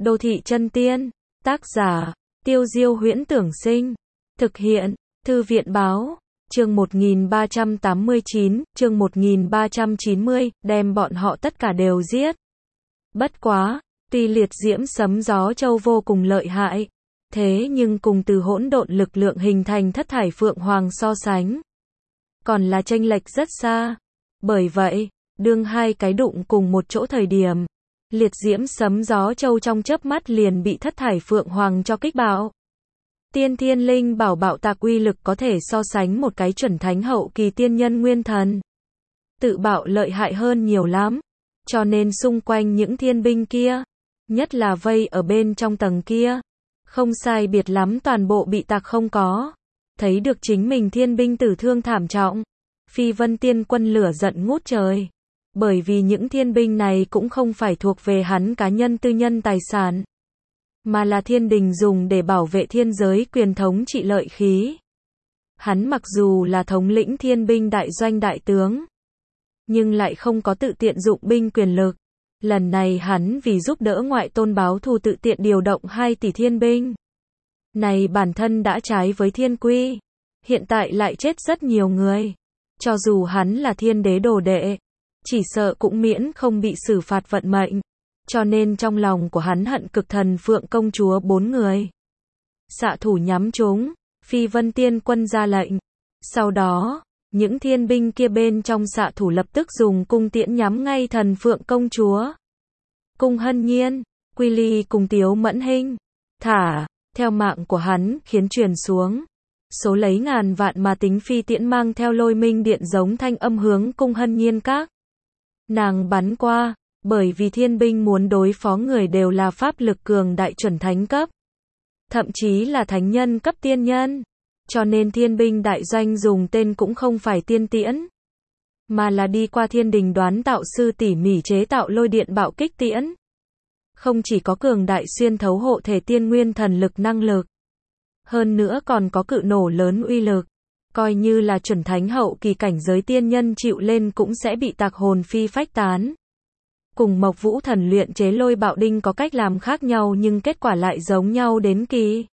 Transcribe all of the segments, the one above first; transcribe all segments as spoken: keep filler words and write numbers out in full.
Đô thị chân tiên. Tác giả, Tiêu Diêu Huyễn Tưởng Sinh. Thực hiện, Thư viện Báo. Chương một nghìn ba trăm tám mươi chín, chương một nghìn ba trăm chín mươi, đem bọn họ tất cả đều giết. Bất quá, tuy liệt diễm sấm gió châu vô cùng lợi hại, thế nhưng cùng từ hỗn độn lực lượng hình thành thất thải phượng hoàng so sánh, còn là chênh lệch rất xa. Bởi vậy, đương hai cái đụng cùng một chỗ thời điểm, liệt diễm sấm gió châu trong chớp mắt liền bị thất thải phượng hoàng cho kích bạo. Tiên thiên linh bảo bạo tạc uy lực có thể so sánh một cái chuẩn thánh hậu kỳ tiên nhân nguyên thần. Tự bạo lợi hại hơn nhiều lắm. Cho nên xung quanh những thiên binh kia, nhất là vây ở bên trong tầng kia, không sai biệt lắm toàn bộ bị tạc không có. Thấy được chính mình thiên binh tử thương thảm trọng, Phi Vân Tiên Quân lửa giận ngút trời. Bởi vì những thiên binh này cũng không phải thuộc về hắn cá nhân tư nhân tài sản, mà là thiên đình dùng để bảo vệ thiên giới quyền thống trị lợi khí. Hắn mặc dù là thống lĩnh thiên binh đại doanh đại tướng, nhưng lại không có tự tiện dụng binh quyền lực. Lần này hắn vì giúp đỡ ngoại tôn báo thù tự tiện điều động hai tỷ thiên binh. Này bản thân đã trái với thiên quy. Hiện tại lại chết rất nhiều người. Cho dù hắn là thiên đế đồ đệ, chỉ sợ cũng miễn không bị xử phạt vận mệnh. Cho nên trong lòng của hắn hận cực thần phượng công chúa bốn người. Xạ thủ nhắm chúng, Phi Vân Tiên Quân ra lệnh. Sau đó, những thiên binh kia bên trong xạ thủ lập tức dùng cung tiễn nhắm ngay thần phượng công chúa. Cung Hân Nhiên, Quy Ly cùng Tiếu Mẫn Hinh, thả, theo mạng của hắn khiến truyền xuống. Số lấy ngàn vạn mà tính phi tiễn mang theo lôi minh điện giống thanh âm hướng Cung Hân Nhiên các nàng bắn qua, bởi vì thiên binh muốn đối phó người đều là pháp lực cường đại chuẩn thánh cấp, thậm chí là thánh nhân cấp tiên nhân. Cho nên thiên binh đại doanh dùng tên cũng không phải tiên tiễn, mà là đi qua thiên đình đoán tạo sư tỉ mỉ chế tạo lôi điện bạo kích tiễn. Không chỉ có cường đại xuyên thấu hộ thể tiên nguyên thần lực năng lực, hơn nữa còn có cự nổ lớn uy lực. Coi như là chuẩn thánh hậu kỳ cảnh giới tiên nhân chịu lên cũng sẽ bị tạc hồn phi phách tán. Cùng Mộc Vũ Thần luyện chế lôi bạo đinh có cách làm khác nhau nhưng kết quả lại giống nhau đến kỳ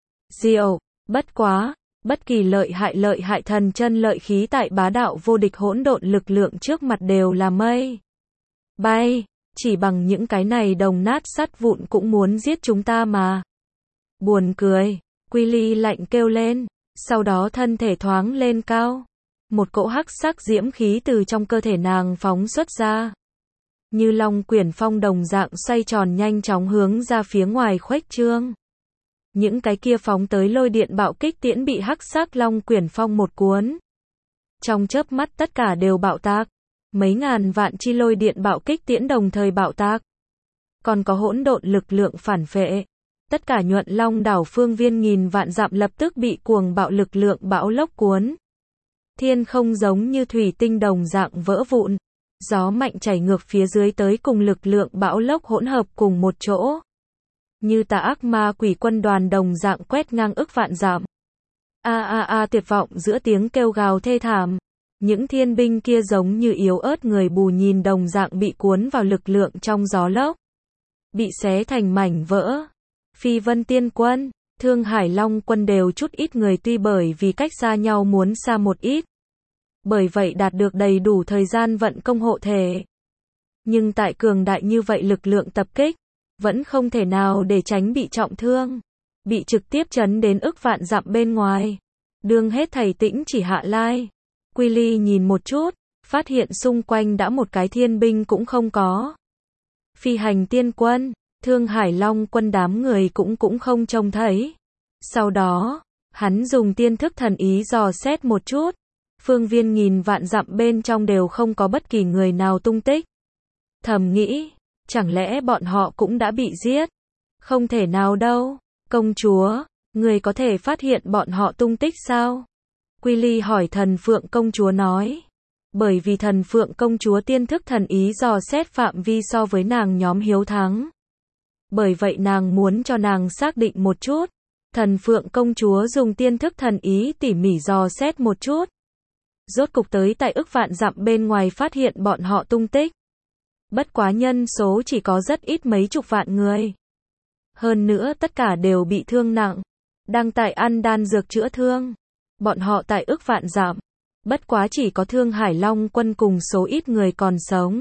diệu. Bất quá, bất kỳ lợi hại lợi hại thần chân lợi khí tại bá đạo vô địch hỗn độn lực lượng trước mặt đều là mây bay, chỉ bằng những cái này đồng nát sắt vụn cũng muốn giết chúng ta mà. Buồn cười, Quy Ly lạnh kêu lên, sau đó thân thể thoáng lên cao. Một cỗ hắc sắc diễm khí từ trong cơ thể nàng phóng xuất ra. Như long quyển phong đồng dạng xoay tròn nhanh chóng hướng ra phía ngoài khuếch trương. Những cái kia phóng tới lôi điện bạo kích tiễn bị hắc sắc long quyển phong một cuốn. Trong chớp mắt tất cả đều bạo tạc. Mấy ngàn vạn chi lôi điện bạo kích tiễn đồng thời bạo tạc. Còn có hỗn độn lực lượng phản phệ. Tất cả nhuận long đảo phương viên nghìn vạn dặm lập tức bị cuồng bạo lực lượng bão lốc cuốn. Thiên không giống như thủy tinh đồng dạng vỡ vụn. Gió mạnh chảy ngược phía dưới tới cùng lực lượng bão lốc hỗn hợp cùng một chỗ. Như tà ác ma quỷ quân đoàn đồng dạng quét ngang ức vạn dặm. A a a tuyệt vọng giữa tiếng kêu gào thê thảm. Những thiên binh kia giống như yếu ớt người bù nhìn đồng dạng bị cuốn vào lực lượng trong gió lốc. Bị xé thành mảnh vỡ. Phi Vân Tiên Quân, Thương Hải Long Quân đều chút ít người tuy bởi vì cách xa nhau muốn xa một ít. Bởi vậy đạt được đầy đủ thời gian vận công hộ thể. Nhưng tại cường đại như vậy lực lượng tập kích, vẫn không thể nào để tránh bị trọng thương. Bị trực tiếp chấn đến ức vạn dặm bên ngoài. Đương hết thầy tĩnh chỉ hạ lai. Quy Ly nhìn một chút, phát hiện xung quanh đã một cái thiên binh cũng không có. Phi Hành Tiên Quân, Thương Hải Long Quân đám người cũng cũng không trông thấy. Sau đó, hắn dùng tiên thức thần ý dò xét một chút. Phương viên nghìn vạn dặm bên trong đều không có bất kỳ người nào tung tích. Thầm nghĩ, chẳng lẽ bọn họ cũng đã bị giết? Không thể nào đâu. Công chúa, người có thể phát hiện bọn họ tung tích sao? Quy Ly hỏi thần phượng công chúa nói. Bởi vì thần phượng công chúa tiên thức thần ý dò xét phạm vi so với nàng nhóm hiếu thắng. Bởi vậy nàng muốn cho nàng xác định một chút. Thần phượng công chúa dùng tiên thức thần ý tỉ mỉ dò xét một chút. Rốt cục tới tại ức vạn dặm bên ngoài phát hiện bọn họ tung tích. Bất quá nhân số chỉ có rất ít mấy chục vạn người. Hơn nữa tất cả đều bị thương nặng, đang tại ăn đan dược chữa thương. Bọn họ tại ức vạn dặm, bất quá chỉ có Thương Hải Long quân cùng số ít người còn sống.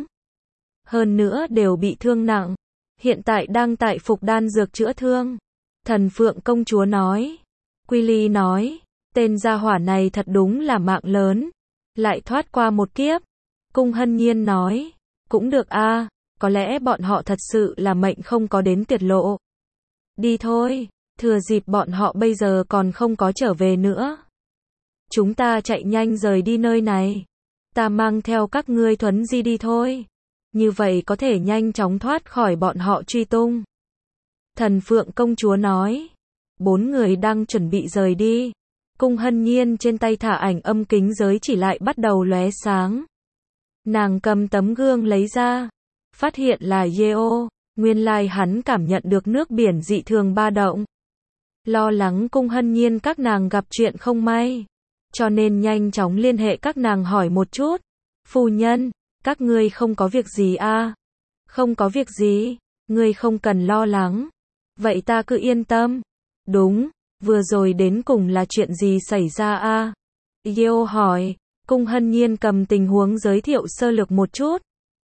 Hơn nữa đều bị thương nặng, hiện tại đang tại phục đan dược chữa thương. Thần Phượng công chúa nói. Quy Ly nói, tên gia hỏa này thật đúng là mạng lớn, lại thoát qua một kiếp. Cung Hân Nhiên nói, cũng được a, có lẽ bọn họ thật sự là mệnh không có đến tuyệt lộ. Đi thôi, thừa dịp bọn họ bây giờ còn không có trở về nữa. Chúng ta chạy nhanh rời đi nơi này. Ta mang theo các ngươi thuấn di đi thôi. Như vậy có thể nhanh chóng thoát khỏi bọn họ truy tung. Thần Phượng công chúa nói. Bốn người đang chuẩn bị rời đi. Cung Hân Nhiên trên tay thả ảnh âm kính giới chỉ lại bắt đầu lóe sáng. Nàng cầm tấm gương lấy ra, phát hiện là Yeo. Nguyên lai hắn cảm nhận được nước biển dị thường ba động. Lo lắng Cung Hân Nhiên các nàng gặp chuyện không may, cho nên nhanh chóng liên hệ các nàng hỏi một chút. Phu nhân, các ngươi không có việc gì a? Không có việc gì, ngươi không cần lo lắng. Vậy ta cứ yên tâm. Đúng, vừa rồi đến cùng là chuyện gì xảy ra a? Yeo hỏi. Cung Hân Nhiên cầm tình huống giới thiệu sơ lược một chút.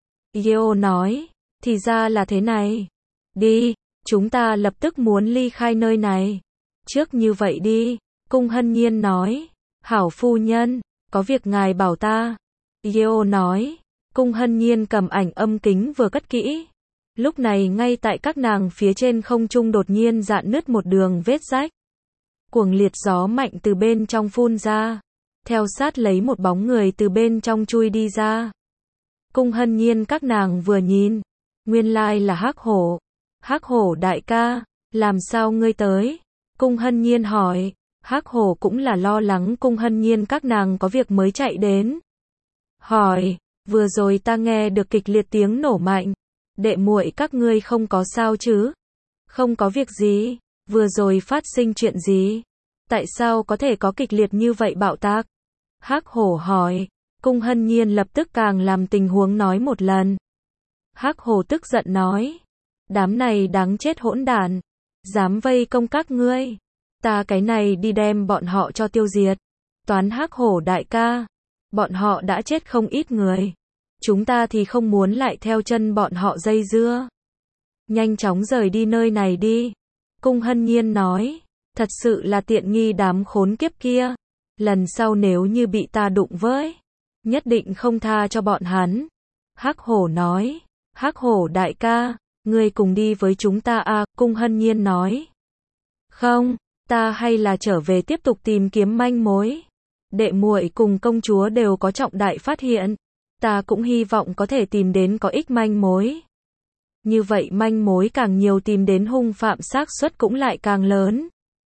Yeo nói, thì ra là thế này. Đi, chúng ta lập tức muốn ly khai nơi này. Trước như vậy đi, Cung Hân Nhiên nói. Hảo phu nhân, có việc ngài bảo ta. Yeo nói. Cung Hân Nhiên cầm ảnh âm kính vừa cất kỹ. Lúc này ngay tại các nàng phía trên không trung đột nhiên rạn nứt một đường vết rách. Cuồng liệt gió mạnh từ bên trong phun ra. Theo sát lấy một bóng người từ bên trong chui đi ra. Cung Hân Nhiên các nàng vừa nhìn, nguyên lai là Hắc Hổ. Hắc Hổ đại ca, làm sao ngươi tới? Cung Hân Nhiên hỏi. Hắc Hổ cũng là lo lắng Cung Hân Nhiên các nàng có việc mới chạy đến. Hỏi, vừa rồi ta nghe được kịch liệt tiếng nổ mạnh. Đệ muội các ngươi không có sao chứ? Không có việc gì, vừa rồi phát sinh chuyện gì? Tại sao có thể có kịch liệt như vậy bạo tạc? Hắc Hổ hỏi. Cung Hân Nhiên lập tức càng làm tình huống nói một lần. Hắc Hổ tức giận nói. Đám này đáng chết hỗn đản. Dám vây công các ngươi. Ta cái này đi đem bọn họ cho tiêu diệt. Toán Hắc Hổ đại ca. Bọn họ đã chết không ít người. Chúng ta thì không muốn lại theo chân bọn họ dây dưa. Nhanh chóng rời đi nơi này đi. Cung Hân Nhiên nói. Thật sự là tiện nghi đám khốn kiếp kia. Lần sau nếu như bị ta đụng với, nhất định không tha cho bọn hắn. Hắc Hổ nói. Hắc Hổ đại ca, ngươi cùng đi với chúng ta à? Cung Hân Nhiên nói. Không, ta hay là trở về tiếp tục tìm kiếm manh mối. Đệ muội cùng công chúa đều có trọng đại phát hiện. Ta cũng hy vọng có thể tìm đến có ích manh mối. Như vậy manh mối càng nhiều tìm đến hung phạm xác suất cũng lại càng lớn.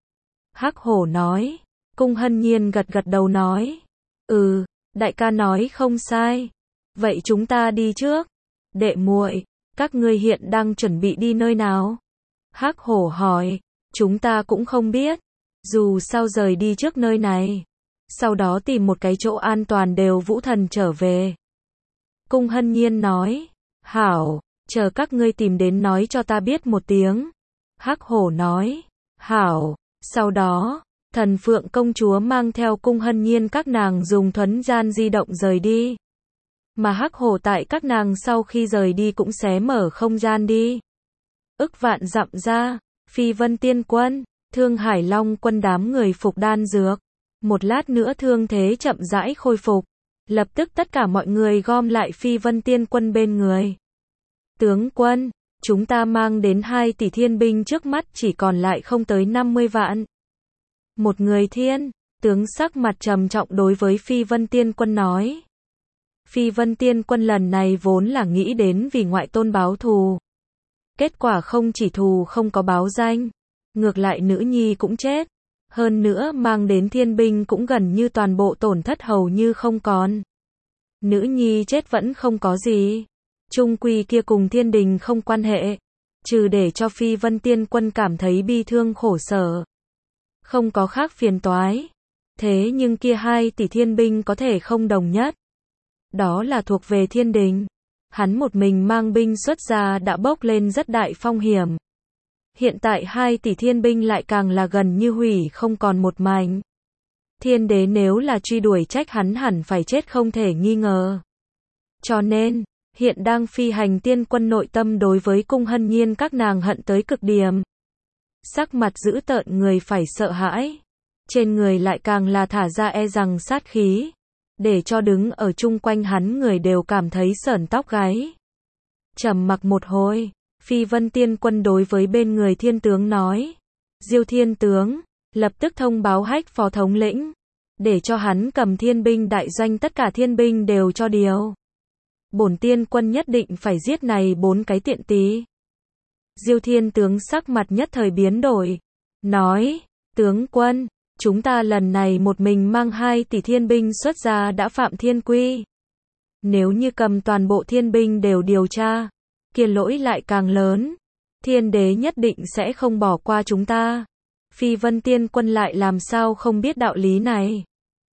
Hắc Hổ nói. Cung Hân Nhiên gật gật đầu nói. Ừ, đại ca nói không sai. Vậy chúng ta đi trước. Đệ muội, các ngươi hiện đang chuẩn bị đi nơi nào? Hắc Hổ hỏi. Chúng ta cũng không biết. Dù sao rời đi trước nơi này. Sau đó tìm một cái chỗ an toàn đều Vũ Thần trở về. Cung Hân Nhiên nói. Hảo, chờ các ngươi tìm đến nói cho ta biết một tiếng. Hắc Hổ nói. Hảo, sau đó, Thần Phượng công chúa mang theo Cung Hân Nhiên các nàng dùng thuấn gian di động rời đi. Mà Hắc Hổ tại các nàng sau khi rời đi cũng xé mở không gian đi. Ức vạn dặm ra, Phi Vân Tiên quân, Thương Hải Long quân đám người phục đan dược. Một lát nữa thương thế chậm rãi khôi phục. Lập tức tất cả mọi người gom lại Phi Vân Tiên quân bên người. Tướng quân, chúng ta mang đến hai tỷ thiên binh trước mắt chỉ còn lại không tới năm mươi vạn. Một người thiên, tướng sắc mặt trầm trọng đối với Phi Vân Tiên quân nói. Phi Vân Tiên quân lần này vốn là nghĩ đến vì ngoại tôn báo thù. Kết quả không chỉ thù không có báo danh, ngược lại nữ nhi cũng chết. Hơn nữa mang đến thiên binh cũng gần như toàn bộ tổn thất hầu như không còn. Nữ nhi chết vẫn không có gì. Trung quy kia cùng thiên đình không quan hệ. Trừ để cho Phi Vân Tiên quân cảm thấy bi thương khổ sở. Không có khác phiền toái. Thế nhưng kia hai tỷ thiên binh có thể không đồng nhất. Đó là thuộc về thiên đình. Hắn một mình mang binh xuất ra đã bốc lên rất đại phong hiểm. Hiện tại hai tỷ thiên binh lại càng là gần như hủy không còn một mảnh. Thiên đế nếu là truy đuổi trách hắn hẳn phải chết không thể nghi ngờ. Cho nên, hiện đang phi hành tiên quân nội tâm đối với Cung Hân Nhiên các nàng hận tới cực điểm. Sắc mặt dữ tợn người phải sợ hãi. Trên người lại càng là thả ra e rằng sát khí. Để cho đứng ở chung quanh hắn người đều cảm thấy sởn tóc gáy. Trầm mặc một hồi, Phi Vân Tiên Quân đối với bên người thiên tướng nói. Diêu thiên tướng, lập tức thông báo Hách phó thống lĩnh. Để cho hắn cầm thiên binh đại doanh tất cả thiên binh đều cho điều. Bổn tiên quân nhất định phải giết này bốn cái tiện tí. Diêu thiên tướng sắc mặt nhất thời biến đổi. Nói, tướng quân, chúng ta lần này một mình mang hai tỷ thiên binh xuất ra đã phạm thiên quy. Nếu như cầm toàn bộ thiên binh đều điều tra, kia lỗi lại càng lớn. Thiên đế nhất định sẽ không bỏ qua chúng ta. Phi Vân Tiên Quân lại làm sao không biết đạo lý này.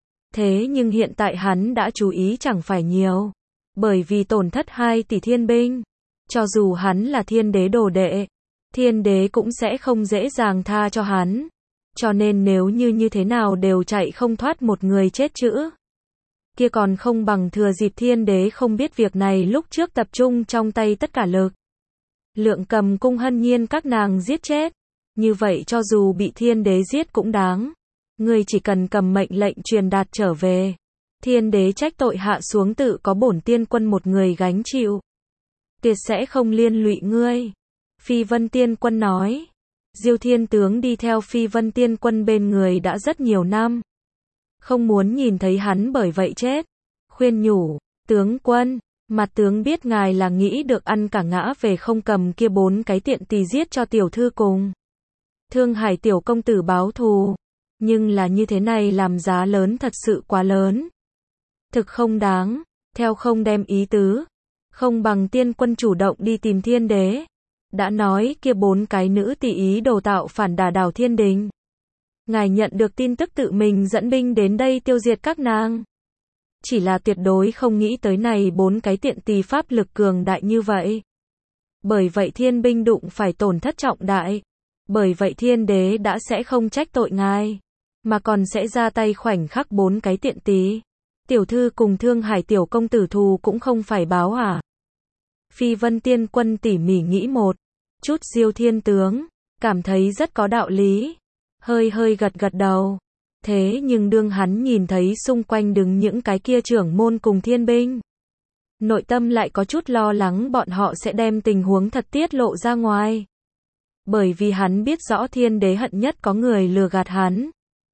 Thế nhưng hiện tại hắn đã chú ý chẳng phải nhiều. Bởi vì tổn thất hai tỷ thiên binh. Cho dù hắn là thiên đế đồ đệ, thiên đế cũng sẽ không dễ dàng tha cho hắn. Cho nên nếu như như thế nào đều chạy không thoát một người chết chữ. Kia còn không bằng thừa dịp thiên đế không biết việc này lúc trước tập trung trong tay tất cả lực. Lượng cầm Cung Hân Nhiên các nàng giết chết. Như vậy cho dù bị thiên đế giết cũng đáng. Ngươi chỉ cần cầm mệnh lệnh truyền đạt trở về. Thiên đế trách tội hạ xuống tự có bổn tiên quân một người gánh chịu. Tuyệt sẽ không liên lụy ngươi. Phi Vân Tiên Quân nói. Diêu thiên tướng đi theo Phi Vân Tiên Quân bên người đã rất nhiều năm. Không muốn nhìn thấy hắn bởi vậy chết. Khuyên nhủ, tướng quân, mặt tướng biết ngài là nghĩ được ăn cả ngã về không cầm kia bốn cái tiện tỳ giết cho tiểu thư cùng Thương Hải tiểu công tử báo thù. Nhưng là như thế này làm giá lớn thật sự quá lớn. Thực không đáng, theo không đem ý tứ. Không bằng tiên quân chủ động đi tìm thiên đế. Đã nói kia bốn cái nữ tỷ ý đồ tạo phản đả đảo thiên đình. Ngài nhận được tin tức tự mình dẫn binh đến đây tiêu diệt các nàng. Chỉ là tuyệt đối không nghĩ tới này bốn cái tiện tỳ pháp lực cường đại như vậy. Bởi vậy thiên binh đụng phải tổn thất trọng đại. Bởi vậy thiên đế đã sẽ không trách tội ngài. Mà còn sẽ ra tay khoảnh khắc bốn cái tiện tí. Tiểu thư cùng Thương Hải tiểu công tử thù cũng không phải báo hả? Phi Vân Tiên Quân tỉ mỉ nghĩ một chút Diêu thiên tướng, cảm thấy rất có đạo lý. Hơi hơi gật gật đầu. Thế nhưng đương hắn nhìn thấy xung quanh đứng những cái kia trưởng môn cùng thiên binh. Nội tâm lại có chút lo lắng bọn họ sẽ đem tình huống thật tiết lộ ra ngoài. Bởi vì hắn biết rõ thiên đế hận nhất có người lừa gạt hắn.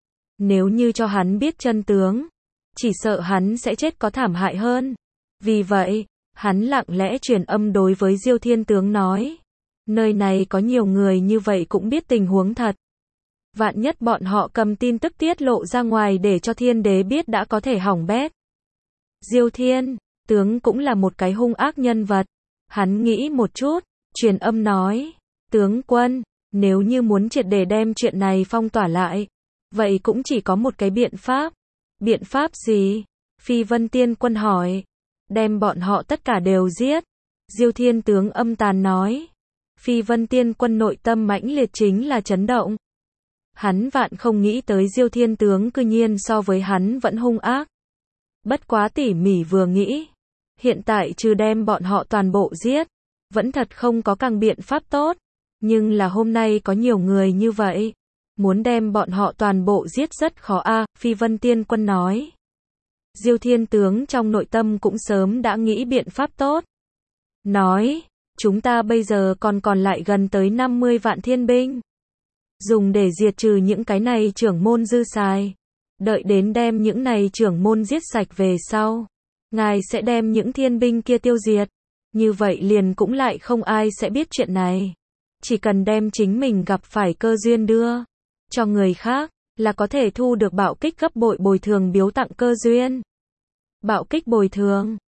Nếu như cho hắn biết chân tướng, chỉ sợ hắn sẽ chết có thảm hại hơn. Vì vậy, hắn lặng lẽ truyền âm đối với Diêu thiên tướng nói. Nơi này có nhiều người như vậy cũng biết tình huống thật. Vạn nhất bọn họ cầm tin tức tiết lộ ra ngoài để cho thiên đế biết đã có thể hỏng bét. Diêu thiên tướng cũng là một cái hung ác nhân vật. Hắn nghĩ một chút, truyền âm nói. Tướng quân, nếu như muốn triệt để đem chuyện này phong tỏa lại, vậy cũng chỉ có một cái biện pháp. Biện pháp gì? Phi Vân Tiên Quân hỏi. Đem bọn họ tất cả đều giết. Diêu thiên tướng âm tàn nói. Phi Vân Tiên Quân nội tâm mãnh liệt chính là chấn động. Hắn vạn không nghĩ tới Diêu thiên tướng cư nhiên so với hắn vẫn hung ác. Bất quá tỉ mỉ vừa nghĩ. Hiện tại trừ đem bọn họ toàn bộ giết. Vẫn thật không có càng biện pháp tốt. Nhưng là hôm nay có nhiều người như vậy. Muốn đem bọn họ toàn bộ giết rất khó a. À, Phi Vân Tiên Quân nói. Diêu thiên tướng trong nội tâm cũng sớm đã nghĩ biện pháp tốt. Nói, chúng ta bây giờ còn còn lại gần tới năm mươi vạn thiên binh. Dùng để diệt trừ những cái này trưởng môn dư xài. Đợi đến đem những này trưởng môn giết sạch về sau. Ngài sẽ đem những thiên binh kia tiêu diệt. Như vậy liền cũng lại không ai sẽ biết chuyện này. Chỉ cần đem chính mình gặp phải cơ duyên đưa cho người khác, là có thể thu được bạo kích gấp bội bồi thường biếu tặng cơ duyên. Bạo kích bồi thường.